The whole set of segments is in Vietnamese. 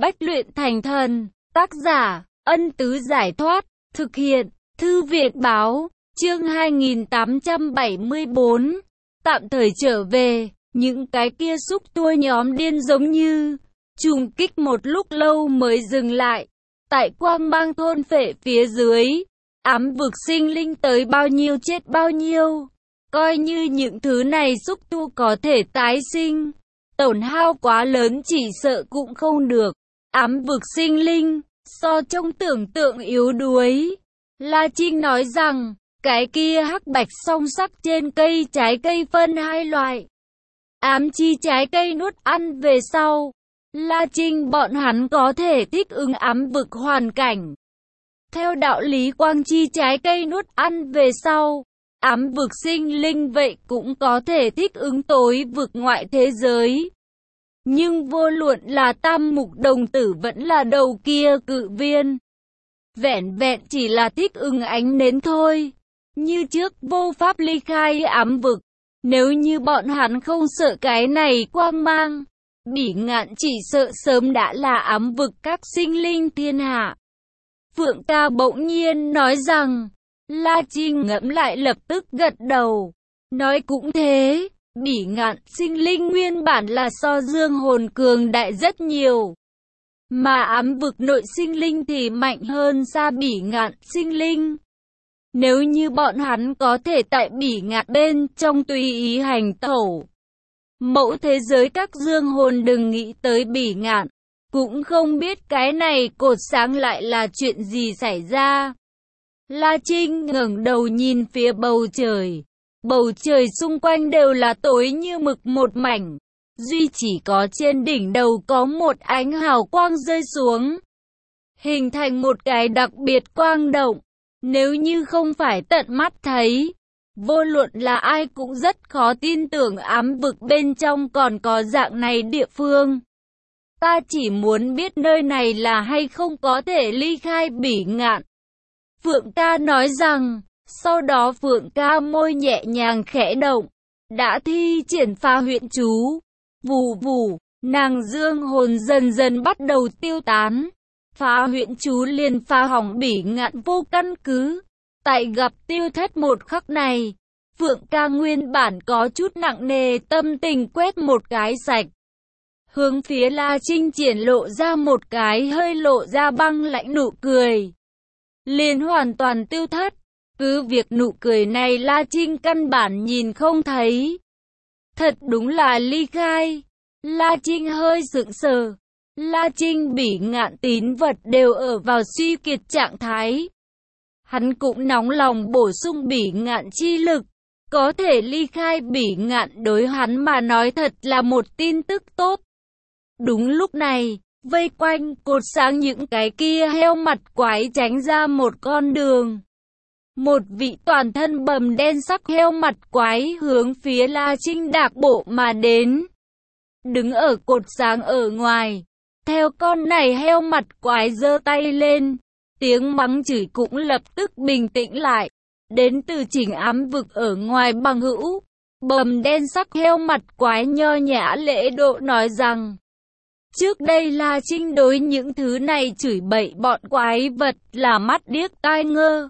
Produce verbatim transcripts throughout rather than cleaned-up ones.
Bách luyện thành thần. Tác giả, Ân Tứ Giải Thoát. Thực hiện, Thư viện Báo. Chương hai nghìn tám trăm bảy mươi tư. Tạm thời trở về. Những cái kia xúc tua nhóm điên giống như trùng kích một lúc lâu mới dừng lại. Tại Quang Mang thôn phệ phía dưới, ám vực sinh linh tới bao nhiêu chết bao nhiêu. Coi như những thứ này xúc tu có thể tái sinh, tổn hao quá lớn chỉ sợ cũng không được. Ám vực sinh linh, so trong tưởng tượng yếu đuối. La Trinh nói rằng, cái kia hắc bạch song sắc trên cây trái cây phân hai loại. Ám chi trái cây nuốt ăn về sau, La Trinh bọn hắn có thể thích ứng ám vực hoàn cảnh. Theo đạo lý quang chi trái cây nuốt ăn về sau, ám vực sinh linh vậy cũng có thể thích ứng tối vực ngoại thế giới. Nhưng vô luận là tam mục đồng tử vẫn là đầu kia cự viên, vẹn vẹn chỉ là thích ứng ánh nến thôi. Như trước vô pháp ly khai ám vực. Nếu như bọn hắn không sợ cái này quang mang, Bỉ Ngạn chỉ sợ sớm đã là ám vực các sinh linh thiên hạ. Phượng ca bỗng nhiên nói rằng, La Trinh ngẫm lại lập tức gật đầu. Nói cũng thế, Bỉ Ngạn sinh linh nguyên bản là so dương hồn cường đại rất nhiều. Mà ám vực nội sinh linh thì mạnh hơn xa Bỉ Ngạn sinh linh. Nếu như bọn hắn có thể tại Bỉ Ngạn bên trong tùy ý hành tẩu, mẫu thế giới các dương hồn đừng nghĩ tới Bỉ Ngạn, cũng không biết cái này cột sáng lại là chuyện gì xảy ra. La Trinh ngẩng đầu nhìn phía bầu trời, bầu trời xung quanh đều là tối như mực một mảnh, duy chỉ có trên đỉnh đầu có một ánh hào quang rơi xuống, hình thành một cái đặc biệt quang động. Nếu như không phải tận mắt thấy, vô luận là ai cũng rất khó tin tưởng ám vực bên trong còn có dạng này địa phương. Ta chỉ muốn biết nơi này là hay không có thể ly khai Bỉ Ngạn. Phượng ca nói rằng, sau đó Phượng ca môi nhẹ nhàng khẽ động, đã thi triển pha huyễn chú. Vù vù, nàng dương hồn dần dần bắt đầu tiêu tán. Phá huyễn chú liền phá hỏng Bỉ Ngạn vô căn cứ. Tại gặp tiêu thất một khắc này, Phượng ca nguyên bản có chút nặng nề tâm tình quét một cái sạch. Hướng phía La Trinh triển lộ ra một cái hơi lộ ra băng lãnh nụ cười. Liền hoàn toàn tiêu thất. Cứ việc nụ cười này La Trinh căn bản nhìn không thấy. Thật đúng là ly khai. La Trinh hơi sững sờ. La Trinh Bỉ Ngạn tín vật đều ở vào suy kiệt trạng thái. Hắn cũng nóng lòng bổ sung Bỉ Ngạn chi lực. Có thể ly khai Bỉ Ngạn đối hắn mà nói thật là một tin tức tốt. Đúng lúc này, vây quanh cột sáng những cái kia heo mặt quái tránh ra một con đường. Một vị toàn thân bầm đen sắc heo mặt quái hướng phía La Trinh đạp bộ mà đến. Đứng ở cột sáng ở ngoài. Theo con này heo mặt quái giơ tay lên, tiếng mắng chửi cũng lập tức bình tĩnh lại. Đến từ Chỉnh ám vực ở ngoài bằng hữu, bầm đen sắc heo mặt quái nho nhã lễ độ nói rằng, trước đây La Trinh đối những thứ này chửi bậy bọn quái vật là mắt điếc tai ngơ.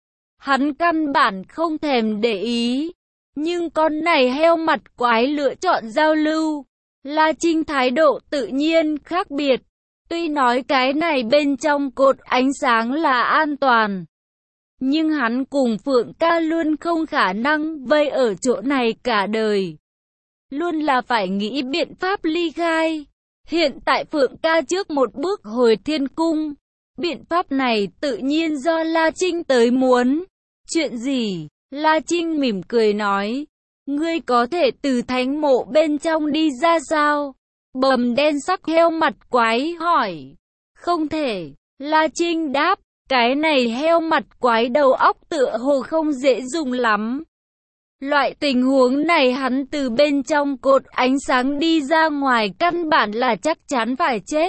Hắn căn bản không thèm để ý, nhưng con này heo mặt quái lựa chọn giao lưu. La Trinh thái độ tự nhiên khác biệt, tuy nói cái này bên trong cột ánh sáng là an toàn, nhưng hắn cùng Phượng ca luôn không khả năng vây ở chỗ này cả đời. Luôn là phải nghĩ biện pháp ly khai. Hiện tại Phượng ca trước một bước hồi thiên cung. Biện pháp này tự nhiên do La Trinh tới muốn. Chuyện gì? La Trinh mỉm cười nói. Ngươi có thể từ thánh mộ bên trong đi ra sao? Bầm đen sắc heo mặt quái hỏi. Không thể. La Trinh đáp. Cái này heo mặt quái đầu óc tựa hồ không dễ dùng lắm. Loại tình huống này hắn từ bên trong cột ánh sáng đi ra ngoài căn bản là chắc chắn phải chết.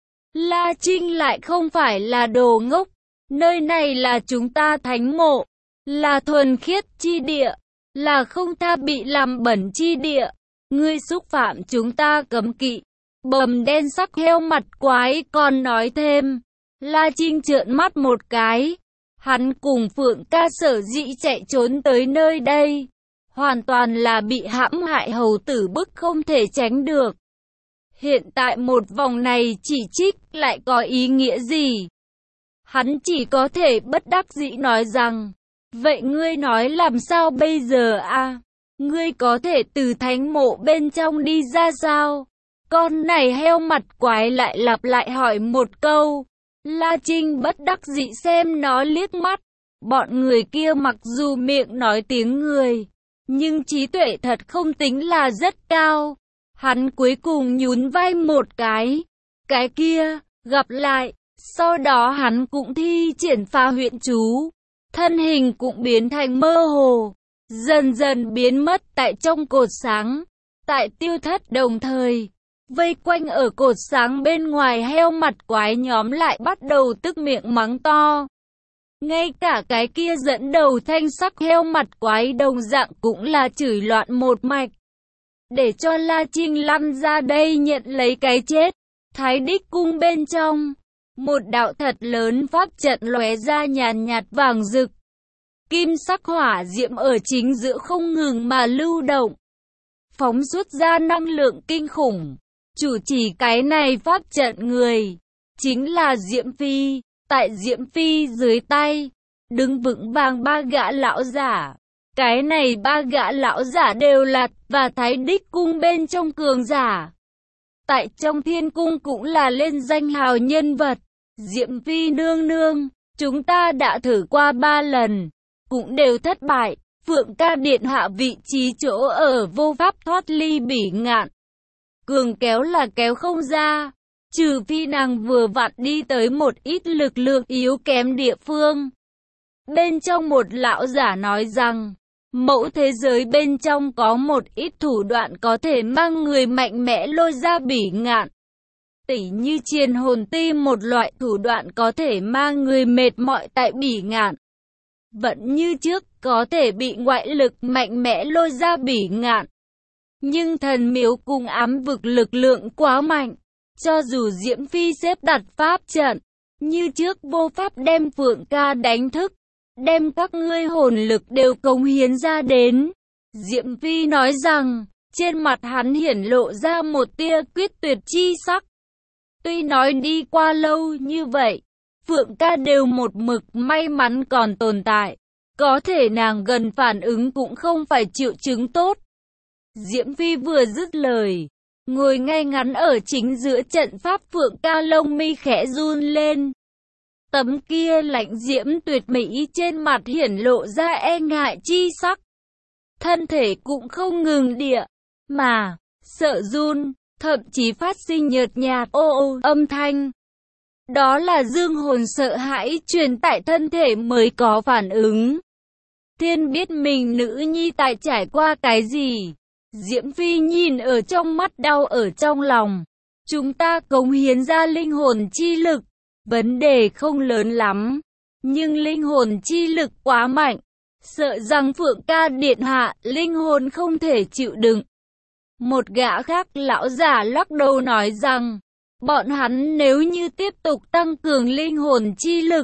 La Trinh lại không phải là đồ ngốc. Nơi này là chúng ta thánh mộ. Là thuần khiết chi địa. Là không tha bị làm bẩn chi địa. Ngươi xúc phạm chúng ta cấm kỵ. Bầm đen sắc heo mặt quái còn nói thêm. La Trinh trợn mắt một cái. Hắn cùng Phượng ca sở dĩ chạy trốn tới nơi đây, hoàn toàn là bị hãm hại hầu tử bức không thể tránh được. Hiện tại một vòng này chỉ trích lại có ý nghĩa gì? Hắn chỉ có thể bất đắc dĩ nói rằng, vậy ngươi nói làm sao bây giờ a? Ngươi có thể từ thánh mộ bên trong đi ra sao? Con này heo mặt quái lại lặp lại hỏi một câu. La Trinh bất đắc dĩ xem nó liếc mắt. Bọn người kia mặc dù miệng nói tiếng người, nhưng trí tuệ thật không tính là rất cao. Hắn cuối cùng nhún vai một cái. Cái kia, gặp lại. Sau đó hắn cũng thi triển pha huyễn chú. Thân hình cũng biến thành mơ hồ, dần dần biến mất tại trong cột sáng. Tại tiêu thất đồng thời, vây quanh ở cột sáng bên ngoài heo mặt quái nhóm lại bắt đầu tức miệng mắng to. Ngay cả cái kia dẫn đầu thanh sắc heo mặt quái đồng dạng cũng là chửi loạn một mạch. Để cho La Trinh lăn ra đây nhận lấy cái chết. Thái Đích cung bên trong, một đạo thật lớn pháp trận lóe ra nhàn nhạt vàng rực. Kim sắc hỏa diễm ở chính giữa không ngừng mà lưu động, phóng xuất ra năng lượng kinh khủng. Chủ trì cái này pháp trận người, chính là Diễm Phi. Tại Diễm Phi dưới tay, đứng vững vàng ba gã lão giả. Cái này ba gã lão giả đều là và Thái Đích cung bên trong cường giả. Tại trong thiên cung cũng là lên danh hào nhân vật. Diễm Phi nương nương, chúng ta đã thử qua ba lần, cũng đều thất bại. Phượng ca điện hạ vị trí chỗ ở vô pháp thoát ly bỉ ngạn. Cường kéo là kéo không ra, trừ phi nàng vừa vặn đi tới một ít lực lượng yếu kém địa phương. Bên trong một lão giả nói rằng, mẫu thế giới bên trong có một ít thủ đoạn có thể mang người mạnh mẽ lôi ra bỉ ngạn. Tỉ như chiền hồn ti, một loại thủ đoạn có thể mang người mệt mỏi tại bỉ ngạn. Vẫn như trước, có thể bị ngoại lực mạnh mẽ lôi ra bỉ ngạn. Nhưng thần miếu cùng ám vực lực lượng quá mạnh. Cho dù Diễm Phi xếp đặt pháp trận, như trước vô pháp đem Phượng ca đánh thức, đem các ngươi hồn lực đều cống hiến ra đến. Diễm Phi nói rằng, trên mặt hắn hiển lộ ra một tia quyết tuyệt chi sắc. Tuy nói đi qua lâu như vậy, Phượng ca đều một mực may mắn còn tồn tại. Có thể nàng gần phản ứng cũng không phải triệu chứng tốt. Diễm Phi vừa dứt lời, ngồi ngay ngắn ở chính giữa trận pháp, Phượng ca lông mi khẽ run lên. Tấm kia lạnh diễm tuyệt mỹ trên mặt hiển lộ ra e ngại chi sắc. Thân thể cũng không ngừng địa, mà, sợ run, thậm chí phát sinh nhợt nhạt ô ô âm thanh. Đó là dương hồn sợ hãi truyền tại thân thể mới có phản ứng. Thiên biết mình nữ nhi tại trải qua cái gì. Diễm Phi nhìn ở trong mắt, đau ở trong lòng. Chúng ta cống hiến ra linh hồn chi lực, vấn đề không lớn lắm. Nhưng linh hồn chi lực quá mạnh, sợ rằng Phượng ca điện hạ linh hồn không thể chịu đựng. Một gã khác lão giả lắc đầu nói rằng, bọn hắn nếu như tiếp tục tăng cường linh hồn chi lực,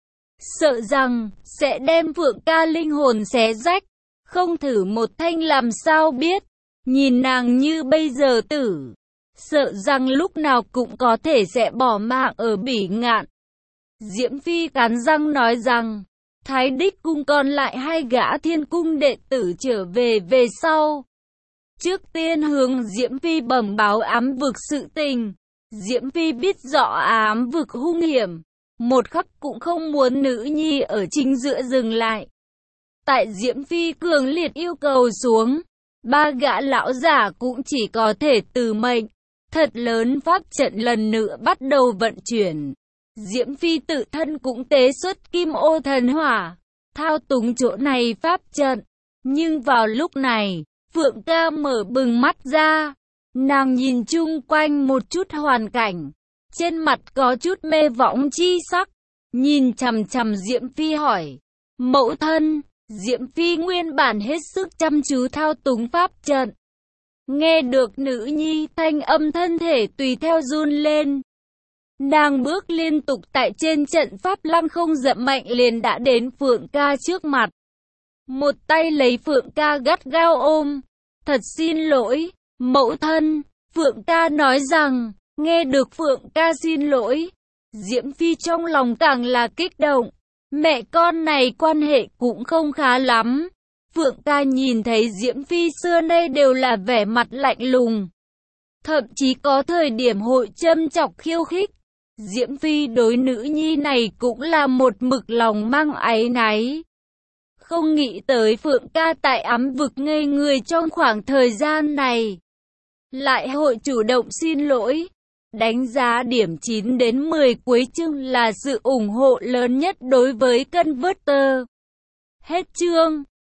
sợ rằng sẽ đem Phượng ca linh hồn xé rách. Không thử một thanh làm sao biết. Nhìn nàng như bây giờ tử, sợ rằng lúc nào cũng có thể sẽ bỏ mạng ở bỉ ngạn. Diễm Phi cắn răng nói rằng, Thái Đích cung còn lại hai gã thiên cung đệ tử trở về về sau. Trước tiên hướng Diễm Phi bẩm báo ám vực sự tình. Diễm Phi biết rõ ám vực hung hiểm, một khắc cũng không muốn nữ nhi ở chính giữa dừng lại. Tại Diễm Phi cường liệt yêu cầu xuống, ba gã lão giả cũng chỉ có thể từ mệnh. Thật lớn pháp trận lần nữa bắt đầu vận chuyển. Diễm Phi tự thân cũng tế xuất kim ô thần hỏa, thao túng chỗ này pháp trận. Nhưng vào lúc này, Phượng ca mở bừng mắt ra. Nàng nhìn chung quanh một chút hoàn cảnh, trên mặt có chút mê võng chi sắc. Nhìn chằm chằm Diễm Phi hỏi, mẫu thân. Diễm Phi nguyên bản hết sức chăm chú thao túng pháp trận, Nghe được nữ nhi thanh âm, thân thể tùy theo run lên. Nàng bước liên tục tại trên trận pháp, lăng không dậm mạnh liền đã đến Phượng ca trước mặt. Một tay lấy Phượng ca gắt gao ôm. Thật xin lỗi, mẫu thân. Phượng ca nói rằng, nghe được Phượng ca xin lỗi, Diễm Phi trong lòng càng là kích động. Mẹ con này quan hệ cũng không khá lắm. Phượng ca nhìn thấy Diễm Phi xưa nay đều là vẻ mặt lạnh lùng. Thậm chí có thời điểm hội châm chọc khiêu khích. Diễm Phi đối nữ nhi này cũng là một mực lòng mang áy náy. Không nghĩ tới Phượng ca tại ám vực ngây người trong khoảng thời gian này, lại hội chủ động xin lỗi. Đánh giá điểm chín đến mười cuối chương là sự ủng hộ lớn nhất đối với Converter. Hết chương.